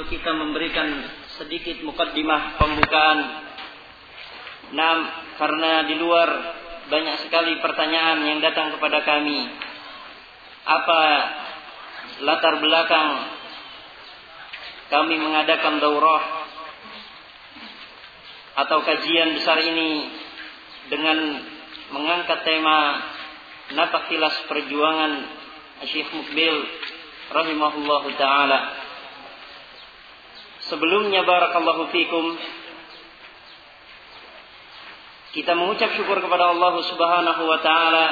untuk kita memberikan sedikit mukaddimah pembukaan. Karena di luar banyak sekali pertanyaan yang datang kepada kami. Apa latar belakang kami mengadakan daurah atau kajian besar ini dengan mengangkat tema Napaktilas Perjuangan Syekh Muqbil rahimahullahu ta'ala. Sebelumnya barakallahu fikum, kita mengucap syukur kepada Allah Subhanahu wa ta'ala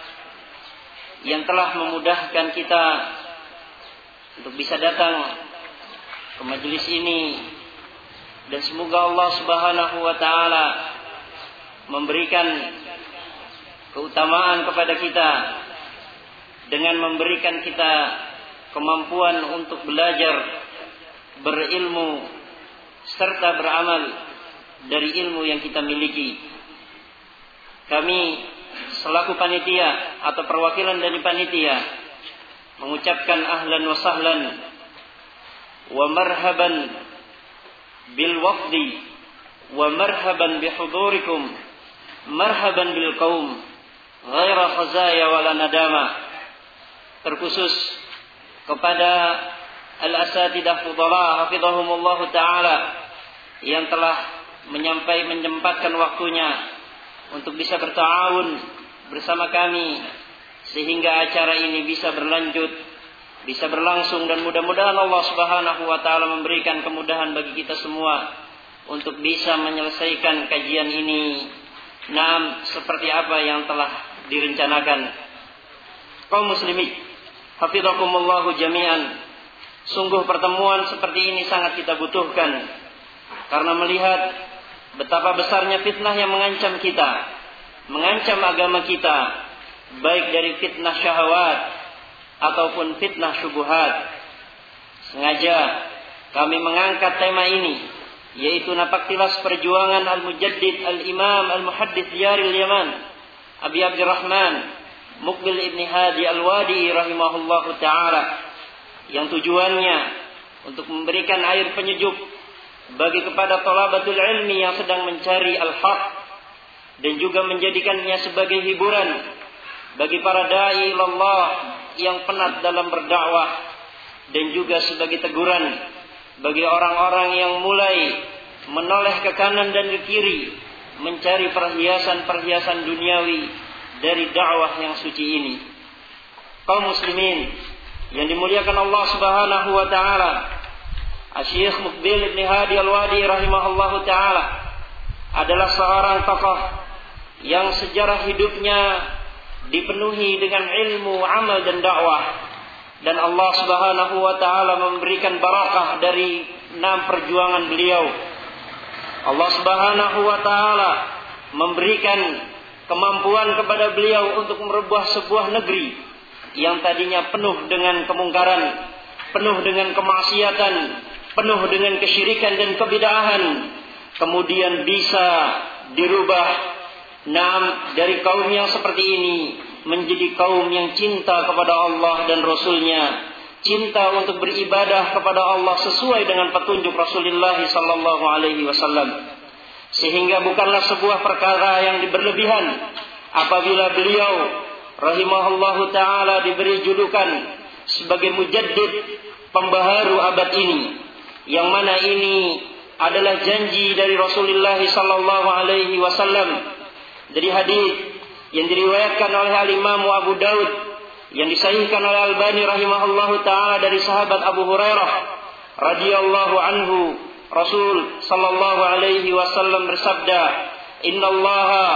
yang telah memudahkan kita untuk bisa datang ke majelis ini, dan semoga Allah Subhanahu wa ta'ala memberikan keutamaan kepada kita dengan memberikan kita kemampuan untuk belajar, berilmu serta beramal dari ilmu yang kita miliki. Kami selaku panitia atau perwakilan dari panitia mengucapkan ahlan wa sahlan wa marhaban bil wafdi wa marhaban bihudurikum, marhaban bil qaum ghaira khazaya wala nadama. Terkhusus kepada al-asatidah fudala hafizahumullah ta'ala yang telah menyempatkan waktunya untuk bisa berta'awun bersama kami sehingga acara ini bisa berlanjut, bisa berlangsung, dan mudah-mudahan Allah Subhanahu wa ta'ala memberikan kemudahan bagi kita semua untuk bisa menyelesaikan kajian ini seperti apa yang telah direncanakan. Kaum muslimin hafizakumullah jami'an, sungguh pertemuan seperti ini sangat kita butuhkan karena melihat betapa besarnya fitnah yang mengancam kita, mengancam agama kita, baik dari fitnah syahwat ataupun fitnah syubhat. Sengaja kami mengangkat tema ini, yaitu Napaktilas Perjuangan Al-Mujaddid Al-Imam Al-Muhaddits Diyaril Yaman Abi Abdurrahman Muqbil Ibn Hadi Al-Wadi rahimahullahu ta'ala, yang tujuannya untuk memberikan air penyejuk bagi kepada thalabatul ilmi yang sedang mencari al-haq, dan juga menjadikannya sebagai hiburan bagi para da'i ilallah yang penat dalam berdakwah, dan juga sebagai teguran bagi orang-orang yang mulai menoleh ke kanan dan ke kiri mencari perhiasan-perhiasan duniawi dari dakwah yang suci ini. Kaum muslimin yang dimuliakan Allah Subhanahu wa ta'ala, Syekh Muqbil Ibn Hadi Al-Wadi rahimahullahu ta'ala adalah seorang tokoh yang sejarah hidupnya dipenuhi dengan ilmu, amal dan dakwah, dan Allah Subhanahu wa ta'ala memberikan barakah dari perjuangan beliau. Allah Subhanahu wa ta'ala memberikan kemampuan kepada beliau untuk merubah sebuah negeri yang tadinya penuh dengan kemungkaran, penuh dengan kemaksiatan, penuh dengan kesyirikan dan kebid'ahan, kemudian bisa dirubah dari kaum yang seperti ini menjadi kaum yang cinta kepada Allah dan Rasulnya, cinta untuk beribadah kepada Allah sesuai dengan petunjuk Rasulullah sallallahu alaihi wasallam. Sehingga bukanlah sebuah perkara yang berlebihan apabila beliau rahimahullahu ta'ala diberi julukan sebagai mujaddid, pembaharu abad ini, yang mana ini adalah janji dari Rasulullah sallallahu alaihi wasallam dari hadis yang diriwayatkan oleh al-Imam Abu Daud yang disahihkan oleh Albani rahimahullahu ta'ala dari sahabat Abu Hurairah radhiyallahu anhu. Rasul sallallahu alaihi wasallam bersabda, Innallaha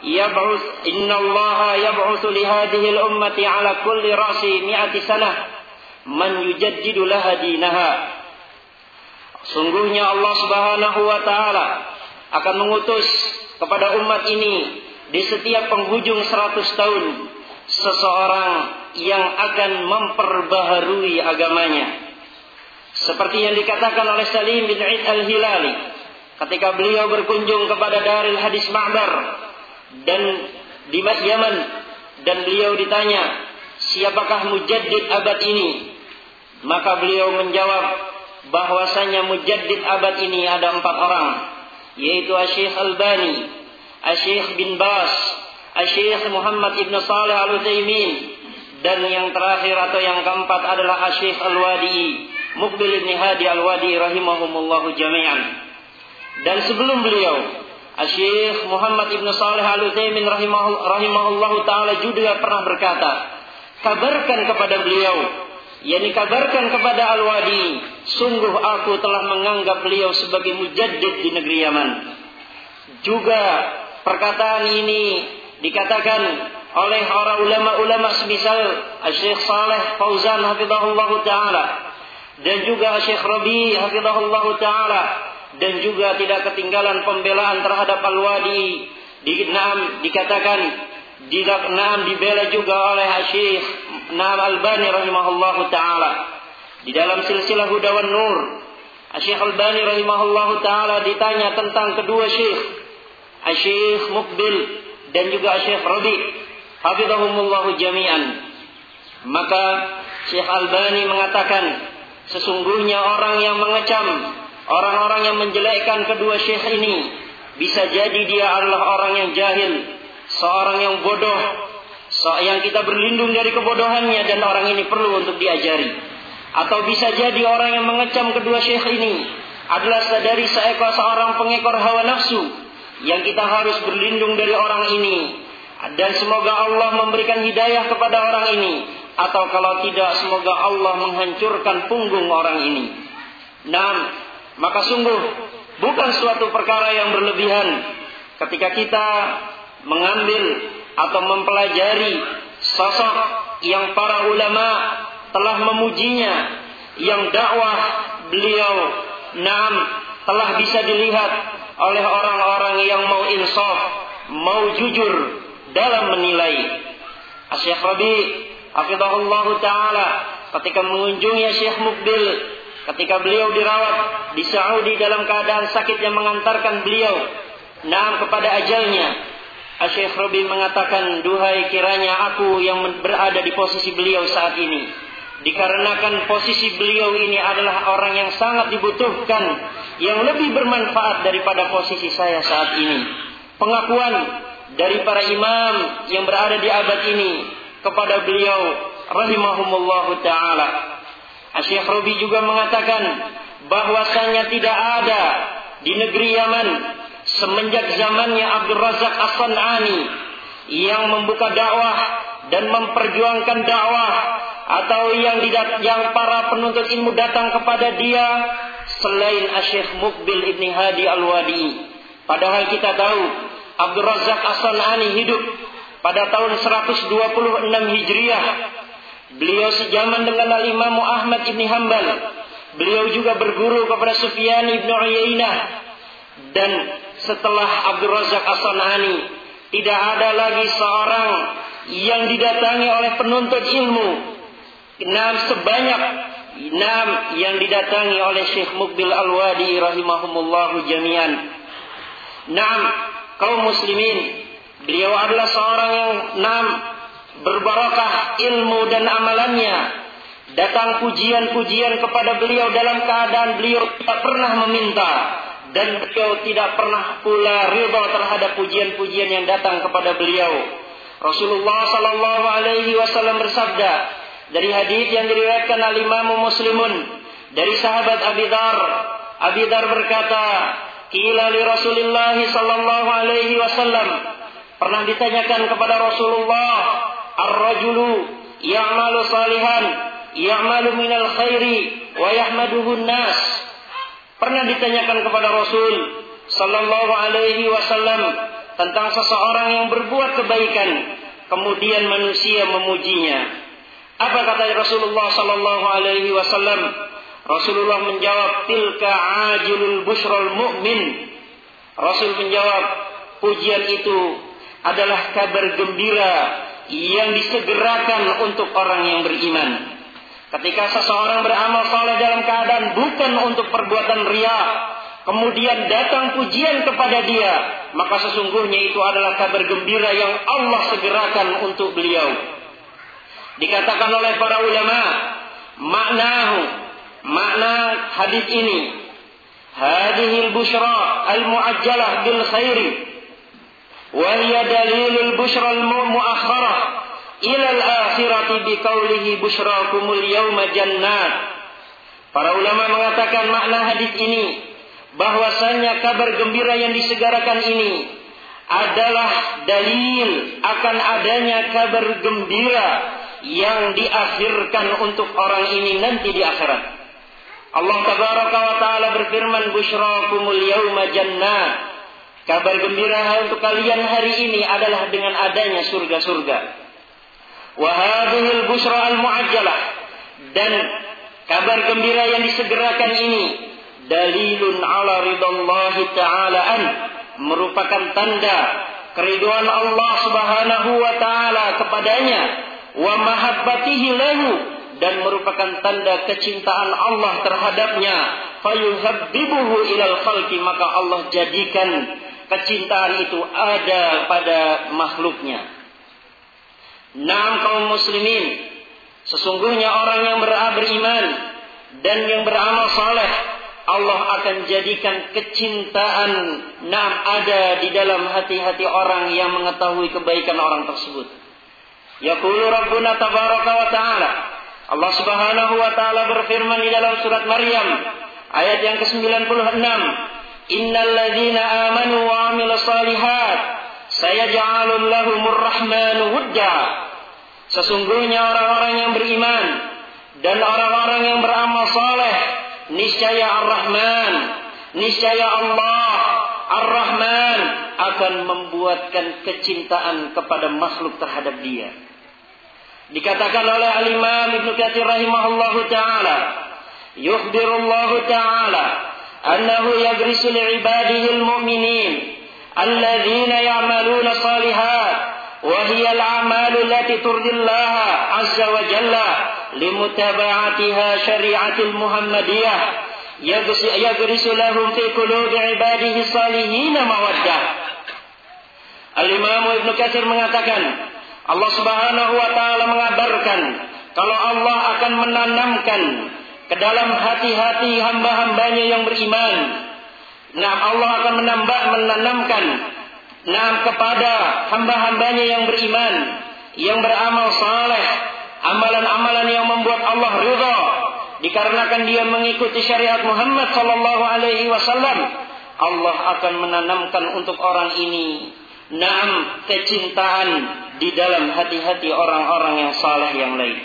yab'utsu li hadhihi al-ummati ala kulli ra'si mi'ati sanah man yujaddidu laha dinaha. Sungguhnya Allah Subhanahu wa ta'ala akan mengutus kepada umat ini di setiap penghujung 100 tahun seseorang yang akan memperbaharui agamanya. Seperti yang dikatakan oleh Salim bin Eid al-Hilali ketika beliau berkunjung kepada Darul Hadis Ma'bar dan di Yaman, dan beliau ditanya, siapakah mujaddid abad ini? Maka beliau menjawab, bahwasanya mujaddid abad ini ada 4 orang, yaitu Syekh Albani, Syekh bin Bas, Syekh Muhammad ibn Salih Al-Utsaimin, dan yang terakhir atau yang keempat adalah Syekh Al-Wadi'i, Muqbil ibn Hadi Al-Wadi'i rahimahumullahu jami'an. Dan sebelum beliau, Syekh Muhammad ibn Salih Al-Utsaimin rahimahullahu taala juga pernah berkata, kabarkan kepada beliau, yakni kabarkan kepada Al-Wadi, sungguh aku telah menganggap beliau sebagai mujaddid di negeri Yaman. Juga perkataan ini dikatakan oleh para ulama-ulama semisal Syekh Saleh Fauzan hafizahullahu taala, dan juga Syekh Rabi hafizahullahu taala, dan juga tidak ketinggalan pembelaan terhadap Al-Wadi. Dikatakan dibela juga oleh Syekh Albani rahimahullahu taala di dalam silsilah Huda wan Nur. Syekh Albani rahimahullahu taala ditanya tentang kedua Syekh Muqbil dan juga Syekh Rabi hafizahumullahu jami'an. Maka Syekh Albani mengatakan, sesungguhnya orang yang mengecam, orang-orang yang menjelekkan kedua syekh ini, bisa jadi dia adalah orang yang jahil, seorang yang bodoh, yang kita berlindung dari kebodohannya dan orang ini perlu untuk diajari. Atau bisa jadi orang yang mengecam kedua syekh ini adalah dari seorang pengekor hawa nafsu, yang kita harus berlindung dari orang ini. Dan semoga Allah memberikan hidayah kepada orang ini, atau kalau tidak semoga Allah menghancurkan punggung orang ini. Maka sungguh bukan suatu perkara yang berlebihan ketika kita mengambil atau mempelajari sosok yang para ulama telah memujinya, yang dakwah beliau telah bisa dilihat oleh orang-orang yang mau insaf, mau jujur dalam menilai. Syekh Rabi hafizahullahu taala ketika mengunjungi Syekh Muqbil, ketika beliau dirawat di Saudi dalam keadaan sakit yang mengantarkan beliau kepada ajalnya, Syekh Rabi mengatakan, duhai kiranya aku yang berada di posisi beliau saat ini, dikarenakan posisi beliau ini adalah orang yang sangat dibutuhkan, yang lebih bermanfaat daripada posisi saya saat ini. Pengakuan dari para imam yang berada di abad ini kepada beliau rahimahumullahu ta'ala. Syekh Rabi juga mengatakan bahwasanya tidak ada di negeri Yaman semenjak zamannya Abdul Razak As-San'ani yang membuka dakwah dan memperjuangkan dakwah, atau yang para penuntut ilmu datang kepada dia selain Syekh Muqbil ibn Hadi Al-Wadi'i. Padahal kita tahu Abdul Razak As-San'ani hidup pada tahun 126 Hijriah. Beliau sejaman dengan Al-Imam Ahmad ibn Hanbal. Beliau juga berguru kepada Sufyan ibn Uyainah. Dan setelah Abdul Razak As-San'ani, tidak ada lagi seorang yang didatangi oleh penuntut ilmu sebanyak yang didatangi oleh Syekh Muqbil Al-Wadi rahimahumullahu jami'an. Kaum muslimin, beliau adalah seorang yang berbarakah ilmu dan amalannya. Datang pujian-pujian kepada beliau dalam keadaan beliau tidak pernah meminta, dan beliau tidak pernah pula ridha terhadap pujian-pujian yang datang kepada beliau. Rasulullah sallallahu alaihi wasallam bersabda dari hadis yang diriwayatkan al-Imam Muslimun dari sahabat Abi Dzar. Abi Dzar berkata, qila li Rasulillah sallallahu alaihi wasallam, pernah ditanyakan kepada Rasulullah, ar-rajulu ya'malu salihan ya'malu minal khairi wa yahmaduhu an-nas. Pernah ditanyakan kepada Rasul sallallahu alaihi wasallam tentang seseorang yang berbuat kebaikan, kemudian manusia memujinya. Apa kata Rasulullah sallallahu alaihi wasallam? Rasulullah menjawab, tilka ajilul busyral mu'min. Rasul menjawab, pujian itu adalah kabar gembira yang disegerakan untuk orang yang beriman. Ketika seseorang beramal saleh dalam keadaan bukan untuk perbuatan riya, kemudian datang pujian kepada dia, maka sesungguhnya itu adalah kabar gembira yang Allah segerakan untuk beliau. Dikatakan oleh para ulama, makna hadis ini, hadhil busyra al-mu'ajjalah bil khairi wa hiya dalilul busyra al-mu'akhkharah ila al-akhirati biqaulihi busyrakumul yawma jannat. Para ulama mengatakan makna hadis ini bahwasanya kabar gembira yang disegarakan ini adalah dalil akan adanya kabar gembira yang diakhirkan untuk orang ini nanti di akhirat. Allah tabaraka wa taala berfirman, busyrakumul yauma jannat. Kabar gembira untuk kalian hari ini adalah dengan adanya surga-surga. Wa hadhil busyra al-mu'ajjalah, dan kabar gembira yang disegerakan ini dalilun ala ridallahi ta'ala an, merupakan tanda keriduan Allah Subhanahu wa taala kepadanya, wa mahabbatihi lahu, dan merupakan tanda kecintaan Allah terhadapnya, fayuhabbibuhu ilal khalqi, maka Allah jadikan kecintaan itu ada pada makhluknya. Naam kaum muslimin, sesungguhnya orang yang beriman dan yang beramal saleh, Allah akan jadikan kecintaan ada di dalam hati-hati orang yang mengetahui kebaikan orang tersebut. Yaqulu Rabbuna tabaraka wa ta'ala, Allah Subhanahu wa ta'ala berfirman di dalam surat Maryam ayat yang ke-96, innal ladzina amanu wa 'amilus shalihat sayaj'alul lahumur rahmanu wudda. Sesungguhnya orang-orang yang beriman dan orang-orang yang beramal saleh, niscaya Ar-Rahman, niscaya Allah Ar-Rahman akan membuatkan kecintaan kepada makhluk terhadap dia. Dikatakan oleh Al-Imam Ibnu Katsir rahimahullahu taala, yukhbirullahu taala annahu yagrisu li'ibadihi al-mu'minin alladzina ya'maluna shalihat wa hiya al-a'malu allati turdillaha 'azza wa jalla limutaba'atiha syari'atil muhammadiyah yagrisu lahum fi qulubi ibadihi salihin mawaddah. Al-Imam Ibnu Katsir mengatakan, Allah Subhanahu wa taala mengabarkan kalau Allah akan menanamkan ke dalam hati-hati hamba-hambanya yang beriman. Allah akan menanamkan kepada hamba-hambanya yang beriman, yang beramal saleh, amalan-amalan yang membuat Allah ridha, dikarenakan dia mengikuti syariat Muhammad sallallahu alaihi wasallam. Allah akan menanamkan untuk orang ini kecintaan di dalam hati-hati orang-orang yang saleh yang lain.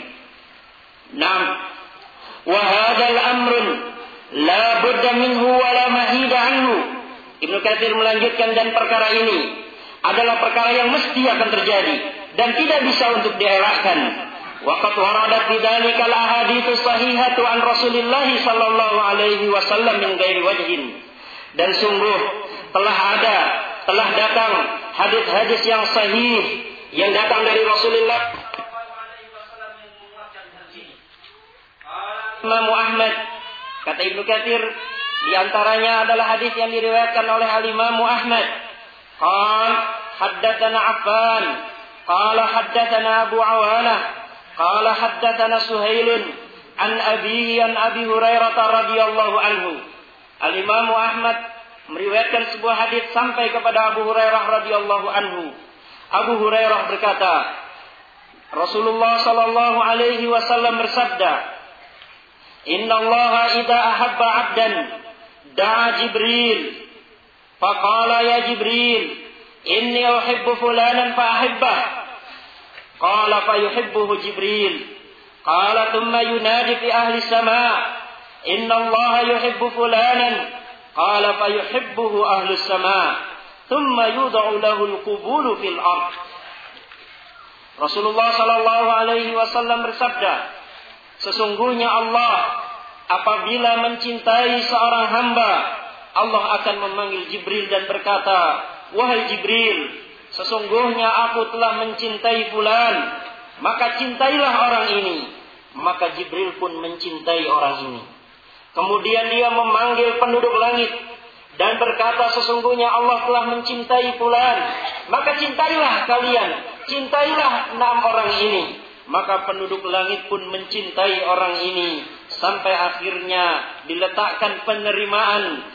Wa hadzal amrun la budda minhu wa la mahida anhu. Ibnu Katsir melanjutkan, dan perkara ini adalah perkara yang mesti akan terjadi dan tidak bisa untuk dielakkan. Waqad waradat bidzalika al-ahadits sahihatu an Rasulillah sallallahu alaihi wasallam min ghairi wajhin. Dan sungguh telah datang hadis-hadis yang sahih yang datang dari Rasulullah sallallahu alaihi wasallam yang menguatkan hal ini. Imam Ahmad, kata Ibnu Katsir, di antaranya adalah hadis yang diriwayatkan oleh Al-Imam Ahmad. Qala haddatsana Affan, qala haddatsana Abu Awanah, qala haddatsana Suhail an abihi an Abi Hurairah radhiyallahu anhu. Al-Imam Ahmad meriwayatkan sebuah hadis sampai kepada Abu Hurairah radhiyallahu anhu. Abu Hurairah berkata, Rasulullah sallallahu alaihi wasallam bersabda, "Inna Allah idza ahabba 'abdan da'a Jibril, faqala ya Jibril, inni uhibbu fulanan fa ahibbah." Qala fa yuhibbuhu Jibril. Qala thumma yunadi fi ahli as-sama', "Inna Allah yuhibbu fulanan." Qala fa yuhibbuhu ahli as-sama'. Thumma yud'u lahu al-qubulu fil ard. Rasulullah sallallahu alaihi wasallam bersabda, sesungguhnya Allah apabila mencintai seorang hamba, Allah akan memanggil Jibril dan berkata, "Wahai Jibril, sesungguhnya aku telah mencintai fulan, maka cintailah orang ini." Maka Jibril pun mencintai orang ini. Kemudian dia memanggil penduduk langit dan berkata, sesungguhnya Allah telah mencintai fulan, maka cintailah kalian, cintailah 6 orang ini. maka penduduk langit pun mencintai orang ini sampai akhirnya diletakkan penerimaan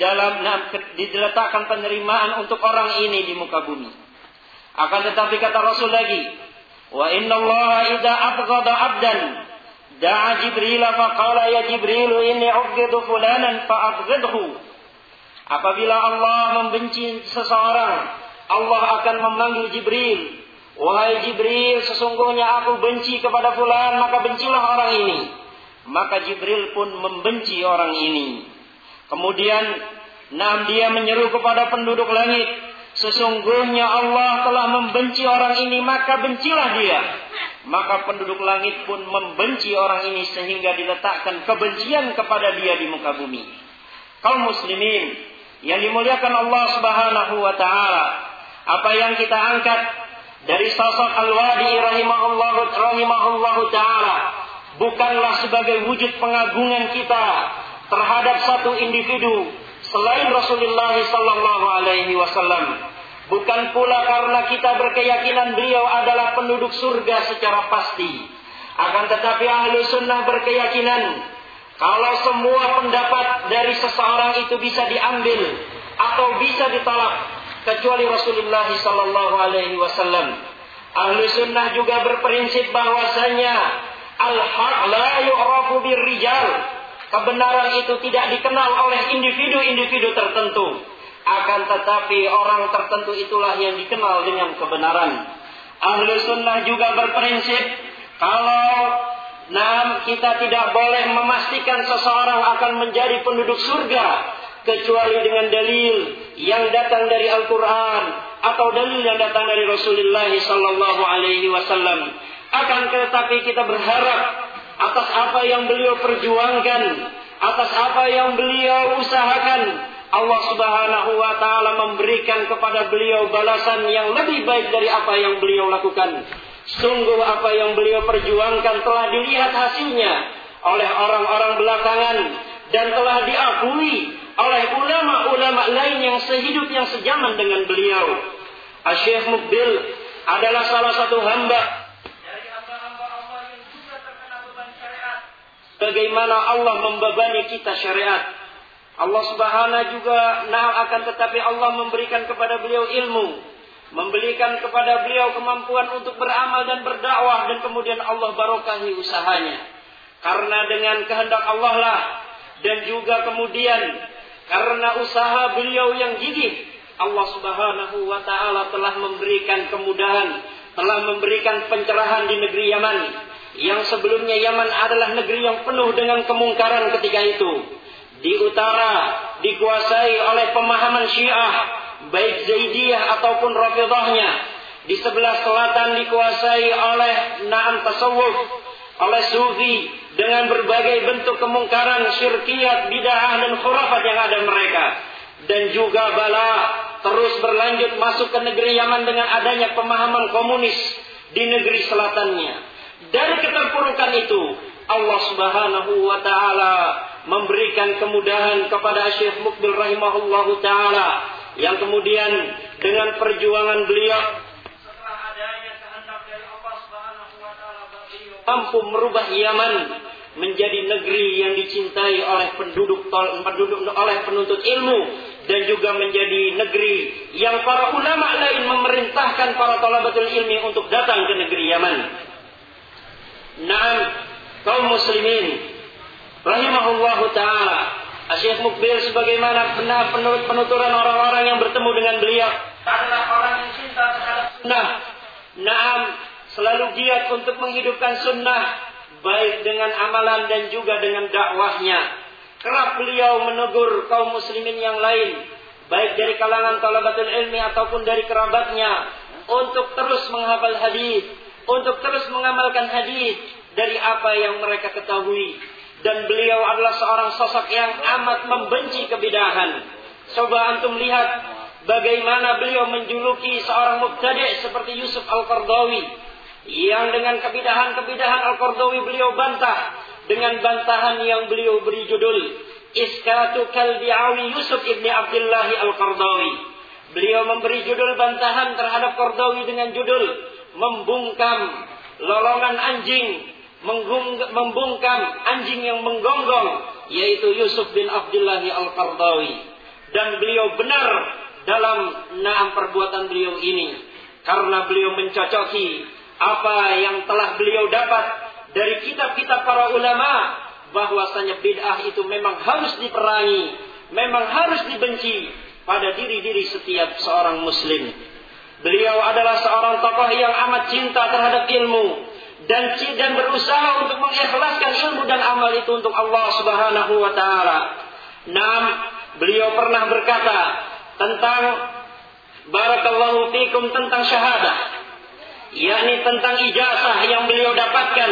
diletakkan penerimaan untuk orang ini di muka bumi. Akan tetapi kata Rasul lagi, wa innallaha idza abghada 'abdan da'a Jibril fa qala ya Jibril inni ubghidu fulanan fa abghidhu. Apabila Allah membenci seseorang, Allah akan memanggil Jibril, wahai Jibril, sesungguhnya aku benci kepada fulan, maka bencilah orang ini. Maka Jibril pun membenci orang ini. Kemudian dia menyeru kepada penduduk langit, sesungguhnya Allah telah membenci orang ini, maka bencilah dia. Maka penduduk langit pun membenci orang ini sehingga diletakkan kebencian kepada dia di muka bumi. Kaum muslimin yang dimuliakan Allah Subhanahu wa taala, apa yang kita angkat dari sosok Al-Wadi rahimahullahu taala bukanlah sebagai wujud pengagungan kita terhadap satu individu selain Rasulullah sallallahu alaihi wasallam. Bukan pula karena kita berkeyakinan beliau adalah penduduk surga secara pasti. Akan tetapi ahlu sunnah berkeyakinan kalau semua pendapat dari seseorang itu bisa diambil atau bisa ditolak kecuali Rasulullah sallallahu alaihi wasallam. Ahlu sunnah juga berprinsip bahwasanya al-haq la yu'rafu birrijal. Kebenaran itu tidak dikenal oleh individu-individu tertentu. Akan tetapi orang tertentu itulah yang dikenal dengan kebenaran. Ahlu sunnah juga berprinsip kalau kita tidak boleh memastikan seseorang akan menjadi penduduk surga kecuali dengan dalil yang datang dari Al-Quran atau dalil yang datang dari Rasulullah sallallahu alaihi wasallam. Akan tetapi kita berharap atas apa yang beliau perjuangkan, atas apa yang beliau usahakan, Allah Subhanahu wa taala memberikan kepada beliau balasan yang lebih baik dari apa yang beliau lakukan. Sungguh apa yang beliau perjuangkan telah dilihat hasilnya oleh orang-orang belakangan dan telah diakui oleh ulama-ulama lain yang sehidup yang sejaman dengan beliau. Syekh Mukbil adalah salah satu hamba bagaimana Allah membebani kita syariat. Allah Subhanahu juga akan tetapi Allah memberikan kepada beliau ilmu, memberikan kepada beliau kemampuan untuk beramal dan berdakwah, dan kemudian Allah barokahi usahanya. Karena dengan kehendak Allah lah, dan juga kemudian karena usaha beliau yang gigih, Allah Subhanahu wa taala telah memberikan kemudahan, telah memberikan pencerahan di negeri Yaman. Yang sebelumnya Yaman adalah negeri yang penuh dengan kemungkaran ketika itu. Di utara dikuasai oleh pemahaman Syiah, baik Zaidiyah ataupun Rafidhahnya. Di sebelah selatan dikuasai oleh tasawuf, oleh Sufi, dengan berbagai bentuk kemungkaran, syirkiyat, bid'ah dan khurafat yang ada mereka. Dan juga bala terus berlanjut masuk ke negeri Yaman dengan adanya pemahaman komunis di negeri selatannya. Dari keterpurukan itu, Allah Subhanahu wa taala memberikan kemudahan kepada Syekh Mukbil rahimahullahu taala, yang kemudian dengan perjuangan beliau setelah adanya kehendak dari Allah Subhanahu wa taala, beliau mampu merubah Yaman menjadi negeri yang dicintai oleh penuntut ilmu, dan juga menjadi negeri yang para ulama lain memerintahkan para thalabatul ilmi untuk datang ke negeri Yaman. Naam, kaum muslimin rahimahullahu ta'ala, Syekh Mukbil sebagaimana benar penuturan orang-orang yang bertemu dengan beliau adalah orang yang cinta terhadap sunnah. Naam, selalu giat untuk menghidupkan sunnah, baik dengan amalan dan juga dengan dakwahnya. Kerap beliau menegur kaum muslimin yang lain, baik dari kalangan thalabatul ilmi ataupun dari kerabatnya, untuk terus menghafal hadis, untuk terus mengamalkan hadis dari apa yang mereka ketahui. Dan beliau adalah seorang sosok yang amat membenci kebidahan. Coba antum lihat bagaimana beliau menjuluki seorang mubtadi' seperti Yusuf Al-Qardawi, yang dengan kebidahan Al-Qardawi beliau bantah dengan bantahan yang beliau beri judul Iskatu Kalbi'awi Yusuf ibni Abdillahi Al-Qardawi. Beliau memberi judul bantahan terhadap Qardawi dengan judul membungkam lolongan anjing membungkam anjing yang menggonggong, yaitu Yusuf bin Abdullah Al-Qaradawi. Dan beliau benar dalam perbuatan beliau ini, karena beliau mencocoki apa yang telah beliau dapat dari kitab-kitab para ulama, bahwasanya bid'ah itu memang harus diperangi, memang harus dibenci pada diri-diri setiap seorang muslim. Beliau adalah seorang tokoh yang amat cinta terhadap ilmu dan berusaha untuk mengikhlaskan ilmu dan amal itu untuk Allah Subhanahu wa taala. Beliau pernah berkata tentang barakallahu fikum, tentang syahadah, yakni tentang ijazah yang beliau dapatkan.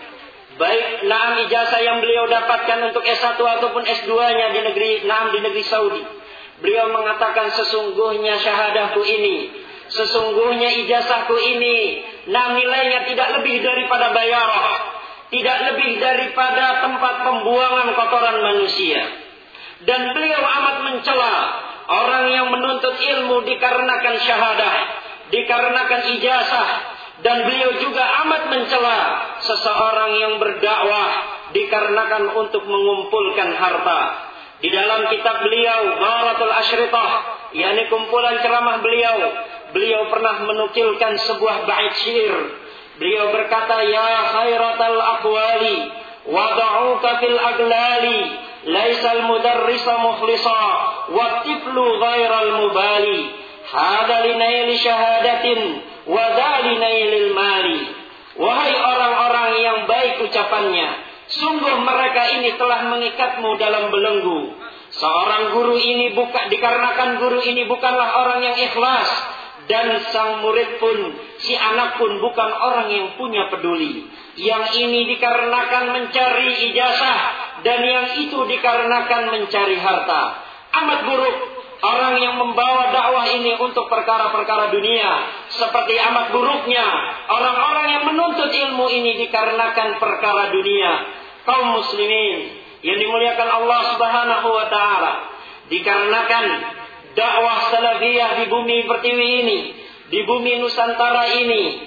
Baik ijazah yang beliau dapatkan untuk S1 ataupun S2-nya di negeri Saudi. Beliau mengatakan, sesungguhnya syahadahku ini, sesungguhnya ijazahku ini, nilainya tidak lebih daripada bayarah, tidak lebih daripada tempat pembuangan kotoran manusia. Dan beliau amat mencela orang yang menuntut ilmu dikarenakan syahadah, dikarenakan ijazah. Dan beliau juga amat mencela seseorang yang berdakwah dikarenakan untuk mengumpulkan harta. Di dalam kitab beliau Gharatul Ashritah, yakni kumpulan ceramah beliau pernah menukilkan sebuah bait syair. Beliau berkata, ya khairatal aqwali wada'uka fil aglali, laisal mudarrisa mukhlisa wa tiflu ghairal mubali, hada linaili syahadatin wa dhali nailil mali. Wahai orang-orang yang baik ucapannya, sungguh mereka ini telah mengikatmu dalam belenggu. Seorang guru ini dikarenakan guru ini bukanlah orang yang ikhlas, dan sang murid pun, si anak pun bukan orang yang punya peduli. Yang ini dikarenakan mencari ijazah, dan yang itu dikarenakan mencari harta. Amat buruk orang yang membawa dakwah ini untuk perkara-perkara dunia. Seperti amat buruknya orang-orang yang menuntut ilmu ini dikarenakan perkara dunia. Kaum muslimin yang dimuliakan Allah Subhanahu wa taala, dikarenakan dakwah salafiyah di bumi pertiwi ini, di bumi Nusantara ini,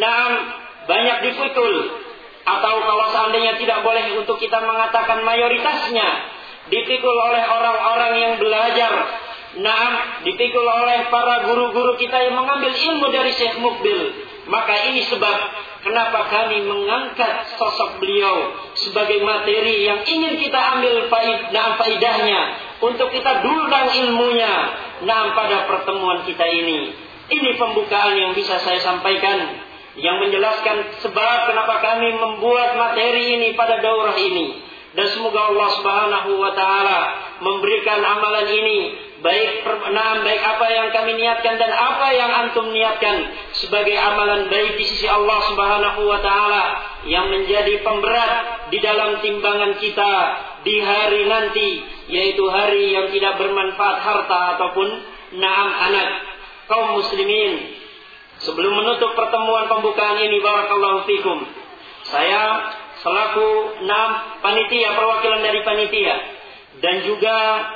banyak dipikul, atau kalau seandainya tidak boleh untuk kita mengatakan mayoritasnya, dipikul oleh orang-orang yang belajar. Dipikul oleh para guru-guru kita yang mengambil ilmu dari Syekh Mukbil. Maka ini sebab kenapa kami mengangkat sosok beliau sebagai materi yang ingin kita ambil faidahnya, untuk kita dulang ilmunya pada pertemuan kita ini. Ini pembukaan yang bisa saya sampaikan, yang menjelaskan sebab kenapa kami membuat materi ini pada daurah ini. Dan semoga Allah Subhanahu wa taala memberikan amalan ini, baik apa yang kami niatkan dan apa yang antum niatkan, sebagai amalan baik di sisi Allah Subhanahu wa taala, yang menjadi pemberat di dalam timbangan kita di hari nanti, yaitu hari yang tidak bermanfaat harta ataupun anak. Kaum muslimin, sebelum menutup pertemuan pembukaan ini, barakallahu fikum, saya selaku panitia, perwakilan dari panitia, dan juga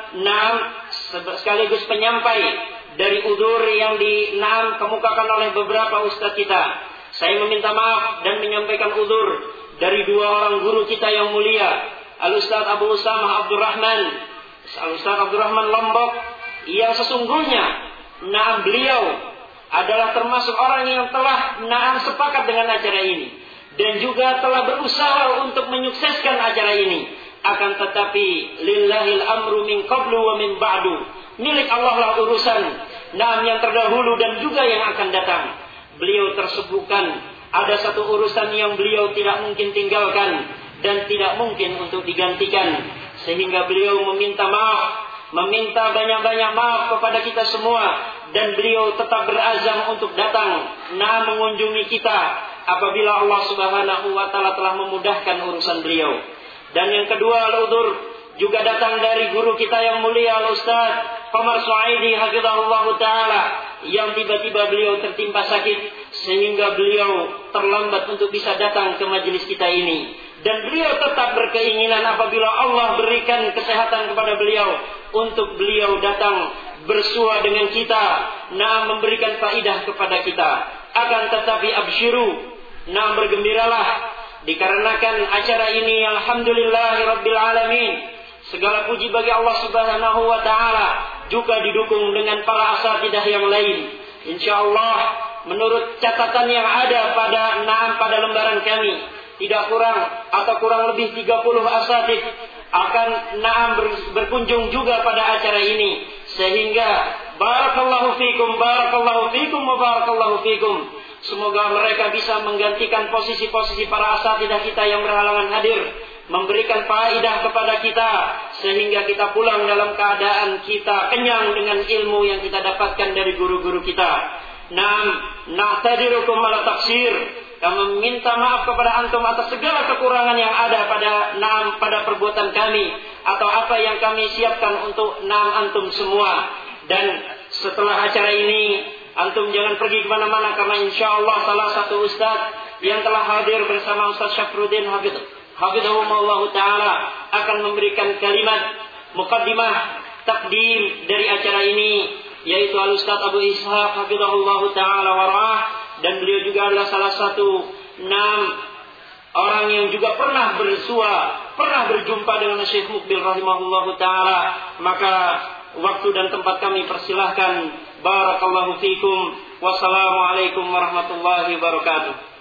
sekaligus penyampai dari udzur yang dikemukakan oleh beberapa ustaz kita. Saya meminta maaf dan menyampaikan udzur dari dua orang guru kita yang mulia, Al-Ustaz Abu Usamah Abdurrahman, Al-Ustaz Abdurrahman Lombok, yang sesungguhnya beliau adalah termasuk orang yang telah sepakat dengan acara ini, dan juga telah berusaha untuk menyukseskan acara ini. Akan tetapi lillahil amru min qablu wa min ba'du, milik Allah lah urusan yang terdahulu dan juga yang akan datang. Beliau tersebutkan ada satu urusan yang beliau tidak mungkin tinggalkan dan tidak mungkin untuk digantikan, sehingga beliau meminta banyak-banyak maaf kepada kita semua, dan beliau tetap berazam untuk datang mengunjungi kita apabila Allah Subhanahu wa taala telah memudahkan urusan beliau. Dan yang kedua, al-udzur juga datang dari guru kita yang mulia, Al-Ustaz Qamar Suaidi hafizahullah taala, yang tiba-tiba beliau tertimpa sakit sehingga beliau terlambat untuk bisa datang ke majelis kita ini. Dan beliau tetap berkeinginan apabila Allah berikan kesehatan kepada beliau, untuk beliau datang bersua dengan kita, memberikan faidah kepada kita. Akan tetapi absyiru, Nah, bergembiralah dikarenakan acara ini alhamdulillahirabbil alamin. Segala puji bagi Allah Subhanahu wa taala, juga didukung dengan para asatidzah yang lain. Insyaallah menurut catatan yang ada pada lembaran kami, tidak kurang atau kurang lebih 30 asatidz akan berkunjung juga pada acara ini, sehingga barakallahu fikum wa barakallahu fikum. Semoga mereka bisa menggantikan posisi-posisi para asatidzah kita yang berhalangan hadir, memberikan faedah kepada kita sehingga kita pulang dalam keadaan kita kenyang dengan ilmu yang kita dapatkan dari guru-guru kita. Na'tadirukum ala taksir. Kami minta maaf kepada antum atas segala kekurangan yang ada pada perbuatan kami atau apa yang kami siapkan untuk antum semua. Dan setelah acara ini antum jangan pergi kemana-mana, karena insyaallah salah satu ustaz yang telah hadir bersama Ustaz Syafruddin hafizahullah taala akan memberikan kalimat muqaddimah takdim dari acara ini, yaitu Al-Ustaz Abu Ishaq hafizahullah taala warah. Dan beliau juga adalah salah satu 6 orang yang juga pernah berjumpa dengan Syekh Mukbil rahimahullahu taala. Maka waktu dan tempat kami persilahkan. Barakallahu fikum. Wassalamualaikum warahmatullahi wabarakatuh.